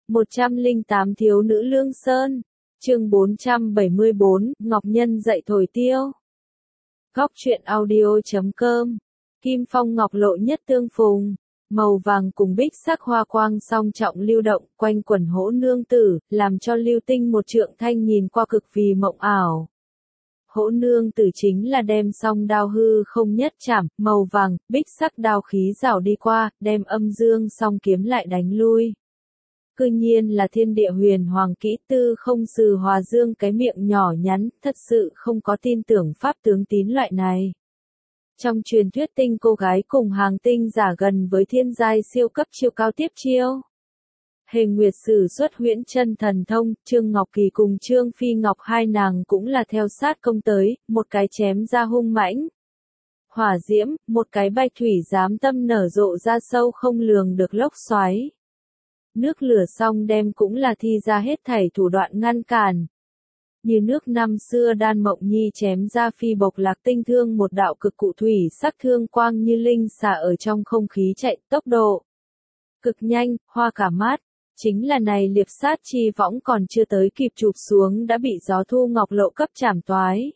108 Thiếu nữ Lương Sơn. Chương 474, Ngọc Nhân dạy thổi tiêu. Góc truyện audio.com. Kim phong ngọc lộ nhất tương phùng, màu vàng cùng bích sắc hoa quang song trọng lưu động, quanh quẩn hỗ nương tử, làm cho Lưu Tinh một trượng thanh nhìn qua cực vì mộng ảo. Hỗ nương tử chính là đem song đao hư không nhất chảm, màu vàng, bích sắc đao khí rảo đi qua, đem âm dương song kiếm lại đánh lui. Cư nhiên là thiên địa huyền hoàng kỹ tư không Sừ Hòa dương cái miệng nhỏ nhắn, thật sự không có tin tưởng pháp tướng tín loại này. Trong truyền thuyết tinh cô gái cùng hàng tinh giả gần với thiên giai siêu cấp chiêu cao tiếp chiêu. Hề Nguyệt sử xuất huyễn chân thần thông, Trương Ngọc Kỳ cùng Trương Phi Ngọc hai nàng cũng là theo sát công tới, một cái chém ra hung mãnh. Hỏa diễm, một cái bạch thủy giám tâm nở rộ ra sâu không lường được lốc xoáy. Nước lửa song đem cũng là thi ra hết thảy thủ đoạn ngăn cản. Như nước năm xưa Đan Mộng Nhi chém ra phi bộc lạc tinh thương một đạo cực cụ thủy sắc thương quang như linh xà ở trong không khí chạy tốc độ cực nhanh, hoa cả mát. Chính là này liệp sát chi võng còn chưa tới kịp chụp xuống đã bị gió thu ngọc lộ cấp chảm toái.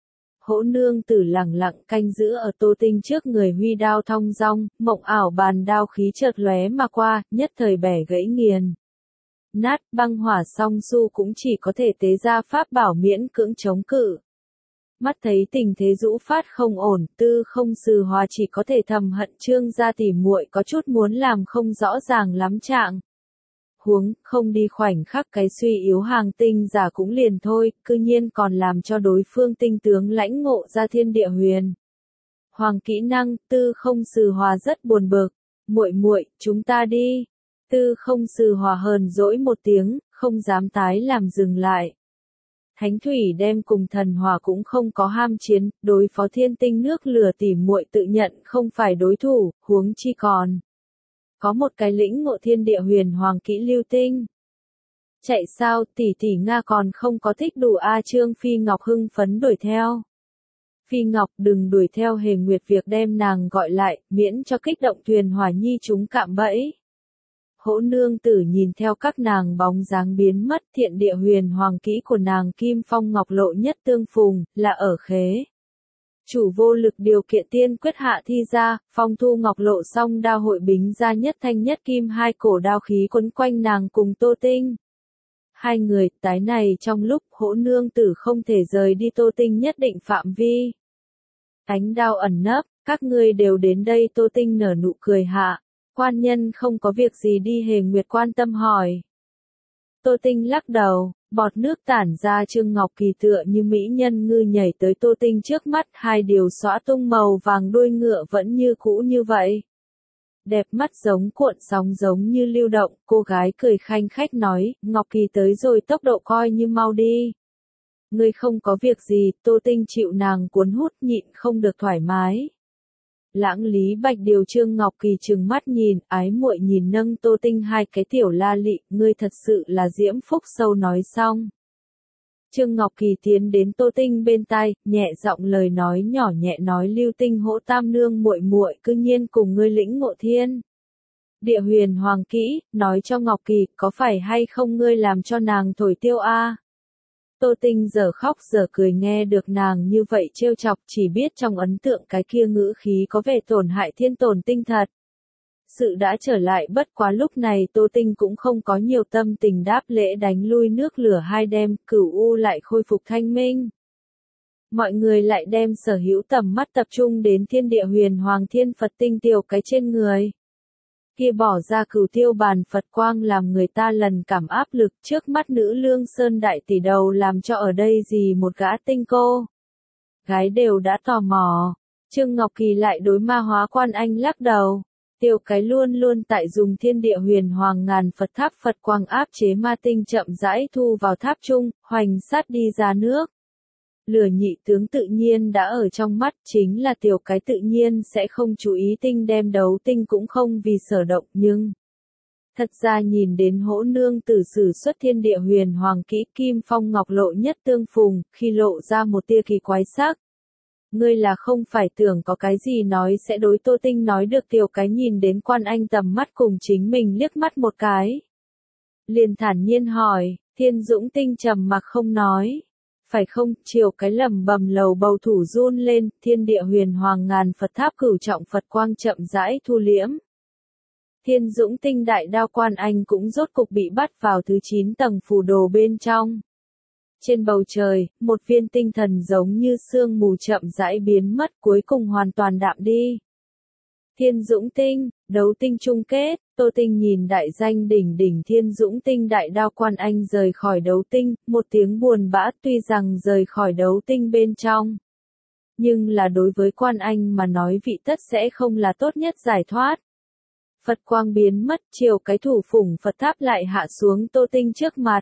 Hỗ nương tử lẳng lặng canh giữ ở Tô Tinh trước người huy đao thong dong, mộng ảo bàn đao khí chợt lóe mà qua, nhất thời bẻ gãy nghiền. Nát băng hỏa song su cũng chỉ có thể tế ra pháp bảo miễn cưỡng chống cự. Mắt thấy tình thế rũ phát không ổn, tư không Sừ Hòa chỉ có thể thầm hận Trương gia tỉ muội có chút muốn làm không rõ ràng lắm trạng. Huống, không đi khoảnh khắc cái suy yếu hàng tinh giả cũng liền thôi, cư nhiên còn làm cho đối phương tinh tướng lãnh ngộ ra thiên địa huyền. Hoàng kỹ năng, tư không Sừ Hòa rất buồn bực. Muội muội, chúng ta đi. Tư không Sừ Hòa hờn dỗi một tiếng, không dám tái làm dừng lại. Thánh thủy đem cùng thần hỏa cũng không có ham chiến, đối phó thiên tinh nước lửa tỉ muội tự nhận không phải đối thủ, huống chi còn. Có một cái lĩnh ngộ thiên địa huyền hoàng kỹ Lưu Tinh. Chạy sao, tỷ tỷ Nga còn không có thích đủ a Trương Phi Ngọc hưng phấn đuổi theo. Phi Ngọc đừng đuổi theo Hề Nguyệt việc đem nàng gọi lại, miễn cho kích động thuyền hỏa nhi chúng cạm bẫy. Hỗ nương tử nhìn theo các nàng bóng dáng biến mất thiện địa huyền hoàng kỹ của nàng Kim Phong Ngọc Lộ nhất tương phùng, là ở khế. Chủ vô lực điều kiện tiên quyết hạ thi ra, Phong Thu Ngọc Lộ song đao hội bính ra nhất thanh nhất kim hai cổ đao khí quấn quanh nàng cùng Tô Tinh. Hai người, tái này trong lúc hỗ nương tử không thể rời đi Tô Tinh nhất định phạm vi. Ánh đao ẩn nấp, các ngươi đều đến đây Tô Tinh nở nụ cười hạ. Quan nhân không có việc gì đi Hề Nguyệt quan tâm hỏi. Tô Tinh lắc đầu, bọt nước tản ra Trương Ngọc Kỳ tựa như mỹ nhân ngư nhảy tới Tô Tinh trước mắt, hai điều xõa tung màu vàng đuôi ngựa vẫn như cũ như vậy. Đẹp mắt giống cuộn sóng giống như lưu động, cô gái cười khanh khách nói, Ngọc Kỳ tới rồi tốc độ coi như mau đi. Ngươi không có việc gì, Tô Tinh chịu nàng cuốn hút nhịn không được thoải mái. Lãng Lý Bạch điều Trương Ngọc Kỳ trừng mắt nhìn, ái muội nhìn nâng Tô Tinh hai cái tiểu la lị, ngươi thật sự là diễm phúc sâu nói xong. Trương Ngọc Kỳ tiến đến Tô Tinh bên tai, nhẹ giọng lời nói nhỏ nhẹ nói Lưu Tinh hỗ tam nương muội muội cư nhiên cùng ngươi lĩnh ngộ thiên. Địa huyền hoàng kỹ, nói cho Ngọc Kỳ, có phải hay không ngươi làm cho nàng thổi tiêu a? Tô Tinh giờ khóc giờ cười nghe được nàng như vậy trêu chọc chỉ biết trong ấn tượng cái kia ngữ khí có vẻ tổn hại thiên tổn tinh thật. Sự đã trở lại bất quá lúc này Tô Tinh cũng không có nhiều tâm tình đáp lễ đánh lui nước lửa hai đêm, Cửu U lại khôi phục thanh minh. Mọi người lại đem sở hữu tầm mắt tập trung đến thiên địa huyền hoàng thiên Phật tinh tiểu cái trên người. Kia bỏ ra cửu tiêu bàn Phật quang làm người ta lần cảm áp lực trước mắt nữ Lương Sơn đại tỷ đầu làm cho ở đây gì một gã tinh cô. Gái đều đã tò mò. Trương Ngọc Kỳ lại đối ma hóa quan anh lắc đầu. Tiêu cái luôn luôn tại dùng thiên địa huyền hoàng ngàn Phật tháp Phật quang áp chế ma tinh chậm rãi thu vào tháp trung, hoành sát đi ra nước. Lửa nhị tướng tự nhiên đã ở trong mắt, chính là tiểu cái tự nhiên sẽ không chú ý tinh đem đấu tinh cũng không vì sở động nhưng. Thật ra nhìn đến hỗ nương tử sử xuất thiên địa huyền hoàng kỹ Kim Phong Ngọc Lộ nhất tương phùng, khi lộ ra một tia kỳ quái sắc. Ngươi là không phải tưởng có cái gì nói sẽ đối Tô Tinh nói được tiểu cái nhìn đến quan anh tầm mắt cùng chính mình liếc mắt một cái. Liền thản nhiên hỏi, Thiên Dũng Tinh trầm mặc không nói. Phải không, chiều cái lầm bầm lầu bầu thủ run lên, thiên địa huyền hoàng ngàn Phật tháp cửu trọng Phật quang chậm rãi thu liễm. Thiên Dũng Tinh đại đao Quan Anh cũng rốt cục bị bắt vào thứ 9 tầng phù đồ bên trong. Trên bầu trời, một viên tinh thần giống như sương mù chậm rãi biến mất cuối cùng hoàn toàn đạm đi. Thiên Dũng Tinh, đấu tinh chung kết, Tô Tinh nhìn đại danh đỉnh đỉnh Thiên Dũng Tinh đại đao Quan Anh rời khỏi đấu tinh, một tiếng buồn bã tuy rằng rời khỏi đấu tinh bên trong. Nhưng là đối với Quan Anh mà nói vị tất sẽ không là tốt nhất giải thoát. Phật quang biến mất, chiều cái thủ phủng Phật tháp lại hạ xuống Tô Tinh trước mặt.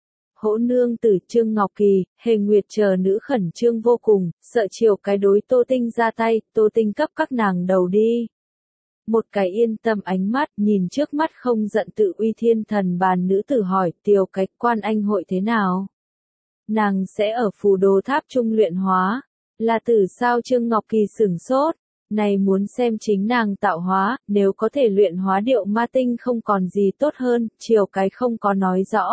Hỗ nương tử Trương Ngọc Kỳ, Hề Nguyệt chờ nữ khẩn trương vô cùng, sợ chiều cái đối Tô Tinh ra tay, Tô Tinh cấp các nàng đầu đi. Một cái yên tâm ánh mắt nhìn trước mắt không giận tự uy thiên thần bàn nữ tử hỏi Tiểu cái Quan Anh hội thế nào? Nàng sẽ ở phù đồ tháp trung luyện hóa. Là tử sao Trương Ngọc Kỳ sửng sốt? Này muốn xem chính nàng tạo hóa, nếu có thể luyện hóa điệu ma tinh không còn gì tốt hơn, chiều cái không có nói rõ.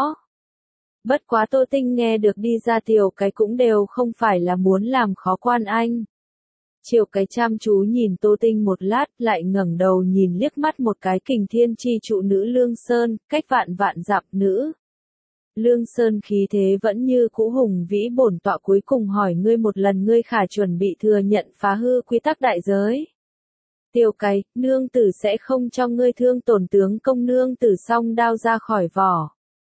Bất quá Tô Tinh nghe được đi ra Tiểu cái cũng đều không phải là muốn làm khó Quan Anh. Chiều cái chăm chú nhìn Tô Tinh một lát, lại ngẩng đầu nhìn liếc mắt một cái kình thiên chi trụ nữ Lương Sơn, cách vạn vạn dặm nữ. Lương Sơn khí thế vẫn như cũ hùng vĩ bổn tọa cuối cùng hỏi ngươi một lần ngươi khả chuẩn bị thừa nhận phá hư quy tắc đại giới. Tiểu cái, nương tử sẽ không cho ngươi thương tổn tướng công nương tử song đao ra khỏi vỏ.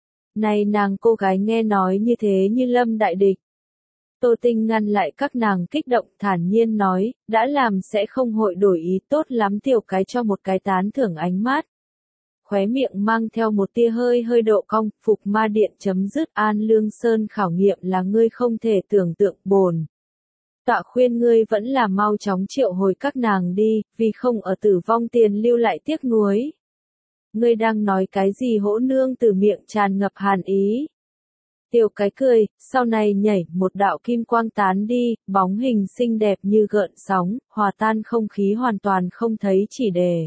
Này nàng cô gái nghe nói như thế như lâm đại địch. Tô Tinh ngăn lại các nàng kích động thản nhiên nói, đã làm sẽ không hội đổi ý tốt lắm Tiểu cái cho một cái tán thưởng ánh mắt. Khóe miệng mang theo một tia hơi hơi độ cong, phục ma điện chấm dứt An Lương Sơn khảo nghiệm là ngươi không thể tưởng tượng bồn. Tọa khuyên ngươi vẫn là mau chóng triệu hồi các nàng đi, vì không ở tử vong tiền lưu lại tiếc nuối. Ngươi đang nói cái gì hỗ nương từ miệng tràn ngập hàn ý. Tiểu cái cười, sau này nhảy một đạo kim quang tán đi, bóng hình xinh đẹp như gợn sóng, hòa tan không khí hoàn toàn không thấy chỉ để.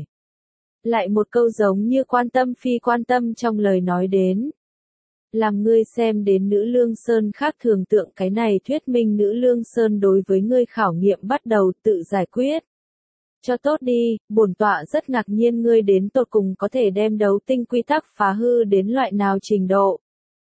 Lại một câu giống như quan tâm phi quan tâm trong lời nói đến. Làm ngươi xem đến nữ Lương Sơn khác thường tượng cái này thuyết minh nữ Lương Sơn đối với ngươi khảo nghiệm bắt đầu tự giải quyết. Cho tốt đi, bổn tọa rất ngạc nhiên ngươi đến tột cùng có thể đem đấu tinh quy tắc phá hư đến loại nào trình độ.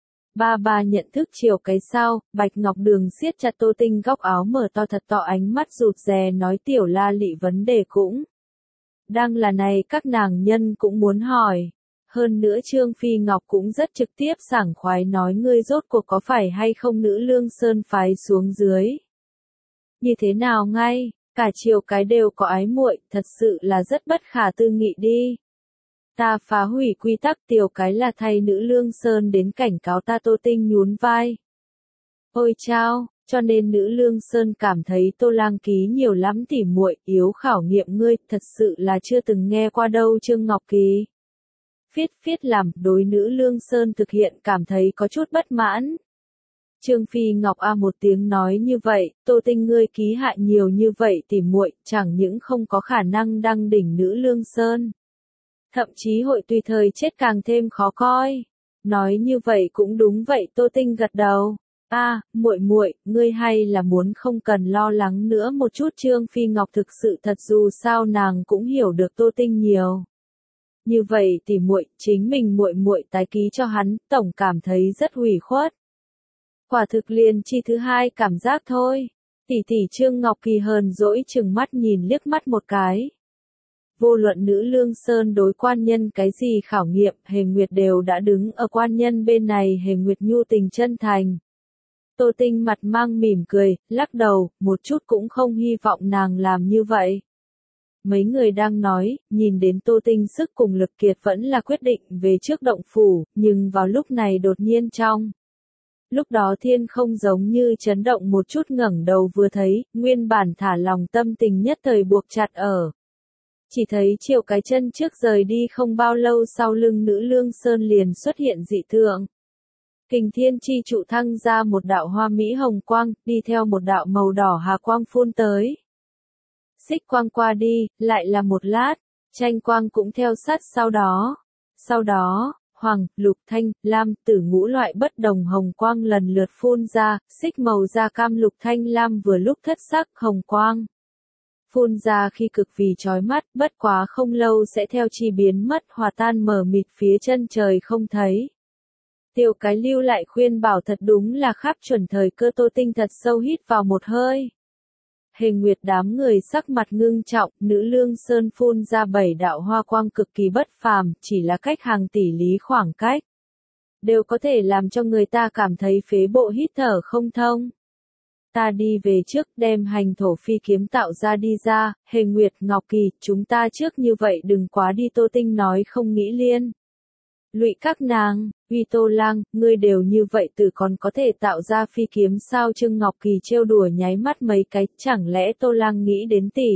Ba nhận thức chiều cái sao, Bạch Ngọc Đường siết chặt Tô Tinh góc áo mở to thật to ánh mắt rụt rè nói Tiểu La Lị vấn đề cũng. Đang là này các nàng nhân cũng muốn hỏi. Hơn nữa Trương Phi Ngọc cũng rất trực tiếp sảng khoái nói ngươi rốt cuộc có phải hay không nữ Lương Sơn phái xuống dưới. Như thế nào ngay, cả chiều cái đều có ái muội, thật sự là rất bất khả tư nghị đi. Ta phá hủy quy tắc Tiểu cái là thay nữ Lương Sơn đến cảnh cáo ta Tô Tinh nhún vai. Ôi chao, cho nên nữ Lương Sơn cảm thấy Tô Lang Ký nhiều lắm tỉ muội yếu khảo nghiệm ngươi, thật sự là chưa từng nghe qua đâu Trương Ngọc Kỳ. Phiết làm, đối nữ Lương Sơn thực hiện cảm thấy có chút bất mãn. Trương Phi Ngọc a một tiếng nói như vậy, Tô Tinh ngươi ký hạ nhiều như vậy tỉ muội, chẳng những không có khả năng đăng đỉnh nữ Lương Sơn. Thậm chí hội tùy thời chết càng thêm khó coi. Nói như vậy cũng đúng vậy Tô Tinh gật đầu. Muội, ngươi hay là muốn không cần lo lắng nữa một chút Trương Phi Ngọc thực sự thật dù sao nàng cũng hiểu được Tô Tinh nhiều. Như vậy thì chính mình muội tái ký cho hắn, tổng cảm thấy rất ủy khuất. Quả thực liền chi thứ hai cảm giác thôi. Tỷ Trương Ngọc Kỳ hờn dỗi chừng mắt nhìn liếc mắt một cái. Vô luận nữ Lương Sơn đối quan nhân cái gì khảo nghiệm, Hề Nguyệt đều đã đứng ở quan nhân bên này Hề Nguyệt nhu tình chân thành. Tô Tinh mặt mang mỉm cười, lắc đầu, một chút cũng không hy vọng nàng làm như vậy. Mấy người đang nói, nhìn đến Tô Tinh sức cùng lực kiệt vẫn là quyết định về trước động phủ, nhưng vào lúc này đột nhiên trong. Lúc đó thiên không giống như chấn động một chút ngẩng đầu vừa thấy, nguyên bản thả lòng tâm tình nhất thời buộc chặt ở. Chỉ thấy chiều cái chân trước rời đi không bao lâu sau lưng nữ Lương Sơn liền xuất hiện dị tượng. Kình thiên chi trụ thăng ra một đạo hoa mỹ hồng quang, đi theo một đạo màu đỏ hà quang phun tới. Xích quang qua đi, lại là một lát, tranh quang cũng theo sát sau đó. Sau đó, hoàng, lục, thanh, lam, tử ngũ loại bất đồng hồng quang lần lượt phun ra, xích màu da cam lục thanh lam vừa lúc thất sắc hồng quang. Phun ra khi cực vì chói mắt, bất quá không lâu sẽ theo chi biến mất hòa tan mờ mịt phía chân trời không thấy. Tiểu cái lưu lại khuyên bảo thật đúng là khắp chuẩn thời cơ. Tô Tinh thật sâu hít vào một hơi. Hề Nguyệt đám người sắc mặt ngưng trọng, nữ lương sơn phun ra 7 đạo hoa quang cực kỳ bất phàm, chỉ là cách hàng tỷ lý khoảng cách. Đều có thể làm cho người ta cảm thấy phế bộ hít thở không thông. Ta đi về trước đem hành thổ phi kiếm tạo ra đi ra, Hề Nguyệt Ngọc Kỳ, chúng ta trước như vậy đừng quá đi. Tô Tinh nói không nghĩ liên. Lụy các nàng, uy Tô Lang, ngươi đều như vậy tự còn có thể tạo ra phi kiếm sao? Trương Ngọc Kỳ trêu đùa nháy mắt mấy cái, chẳng lẽ Tô Lang nghĩ đến tỷ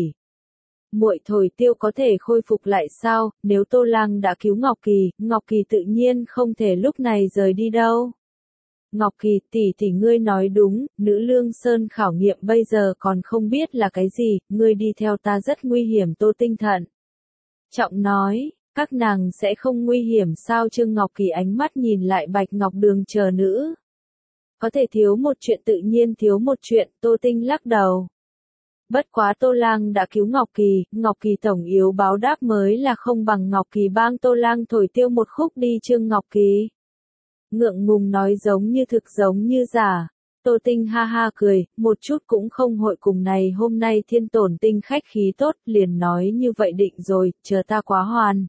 muội thổi tiêu có thể khôi phục lại sao? Nếu Tô Lang đã cứu Ngọc Kỳ tự nhiên không thể lúc này rời đi đâu. Ngọc Kỳ tỷ ngươi nói đúng, nữ lương sơn khảo nghiệm bây giờ còn không biết là cái gì, ngươi đi theo ta rất nguy hiểm. Tô Tinh thận trọng nói. Các nàng sẽ không nguy hiểm sao? Trương Ngọc Kỳ ánh mắt nhìn lại Bạch Ngọc Đường chờ nữ. Có thể thiếu một chuyện tự nhiên thiếu một chuyện. Tô Tinh lắc đầu. Bất quá Tô Lang đã cứu Ngọc Kỳ tổng yếu báo đáp mới là không bằng. Ngọc Kỳ bang Tô Lang thổi tiêu một khúc đi. Trương Ngọc Kỳ ngượng ngùng nói giống như thực giống như giả. Tô Tinh ha ha cười, một chút cũng không hội cùng này. Hôm nay Thiên Tổn Tinh khách khí tốt, liền nói như vậy định rồi, chờ ta quá hoàn.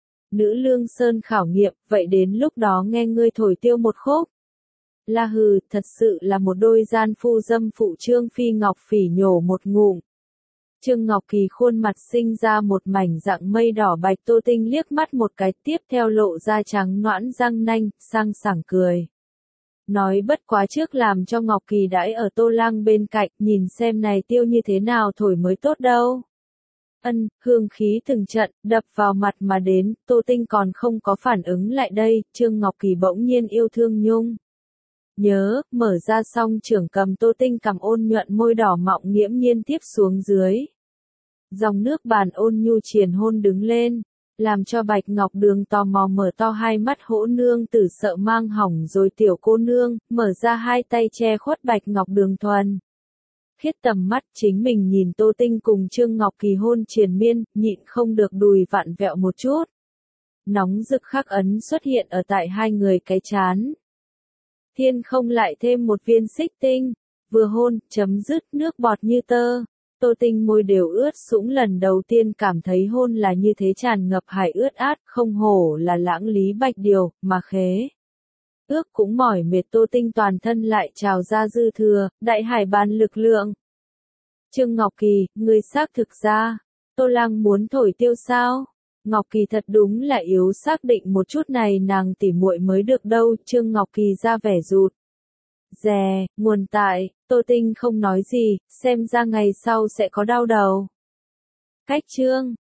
Nữ lương sơn khảo nghiệm, vậy đến lúc đó nghe ngươi thổi tiêu một khúc. La hừ, thật sự là một đôi gian phu dâm phụ. Trương Phi Ngọc phỉ nhổ một ngụm. Trương Ngọc Kỳ khuôn mặt sinh ra một mảnh dạng mây đỏ bạch. Tô Tinh liếc mắt một cái, tiếp theo lộ ra trắng nõn răng nanh, sang sảng cười. Nói bất quá trước làm cho Ngọc Kỳ đãi ở Tô Lang bên cạnh, nhìn xem này tiêu như thế nào thổi mới tốt đâu. Hương khí từng trận, đập vào mặt mà đến, Tô Tinh còn không có phản ứng lại đây, Trương Ngọc Kỳ bỗng nhiên yêu thương nhung. Nhớ, mở ra xong trưởng cầm. Tô Tinh cầm ôn nhuận môi đỏ mọng nghiễm nhiên tiếp xuống dưới. Dòng nước bàn ôn nhu triền hôn đứng lên, làm cho Bạch Ngọc Đường tò mò mở to hai mắt. Hỗ nương tử sợ mang hỏng rồi tiểu cô nương, mở ra hai tay che khuất Bạch Ngọc Đường thuần. Khiết tầm mắt chính mình nhìn Tô Tinh cùng Trương Ngọc Kỳ hôn triền miên, nhịn không được đùi vặn vẹo một chút. Nóng rực khắc ấn xuất hiện ở tại hai người cái chán. Thiên không lại thêm một viên xích tinh, vừa hôn, chấm dứt nước bọt như tơ. Tô Tinh môi đều ướt sũng, lần đầu tiên cảm thấy hôn là như thế, tràn ngập hải ướt át, không hổ là lãng lý bạch điều, mà khế. Ước cũng mỏi mệt. Tô Tinh toàn thân lại trào ra dư thừa, đại hải ban lực lượng. Trương Ngọc Kỳ, ngươi xác thực ra, Tô Lang muốn thổi tiêu sao? Ngọc Kỳ thật đúng là yếu xác định một chút này nàng tỉ muội mới được đâu. Trương Ngọc Kỳ ra vẻ rụt rè, nguồn tại, Tô Tinh không nói gì, xem ra ngày sau sẽ có đau đầu. Cách chương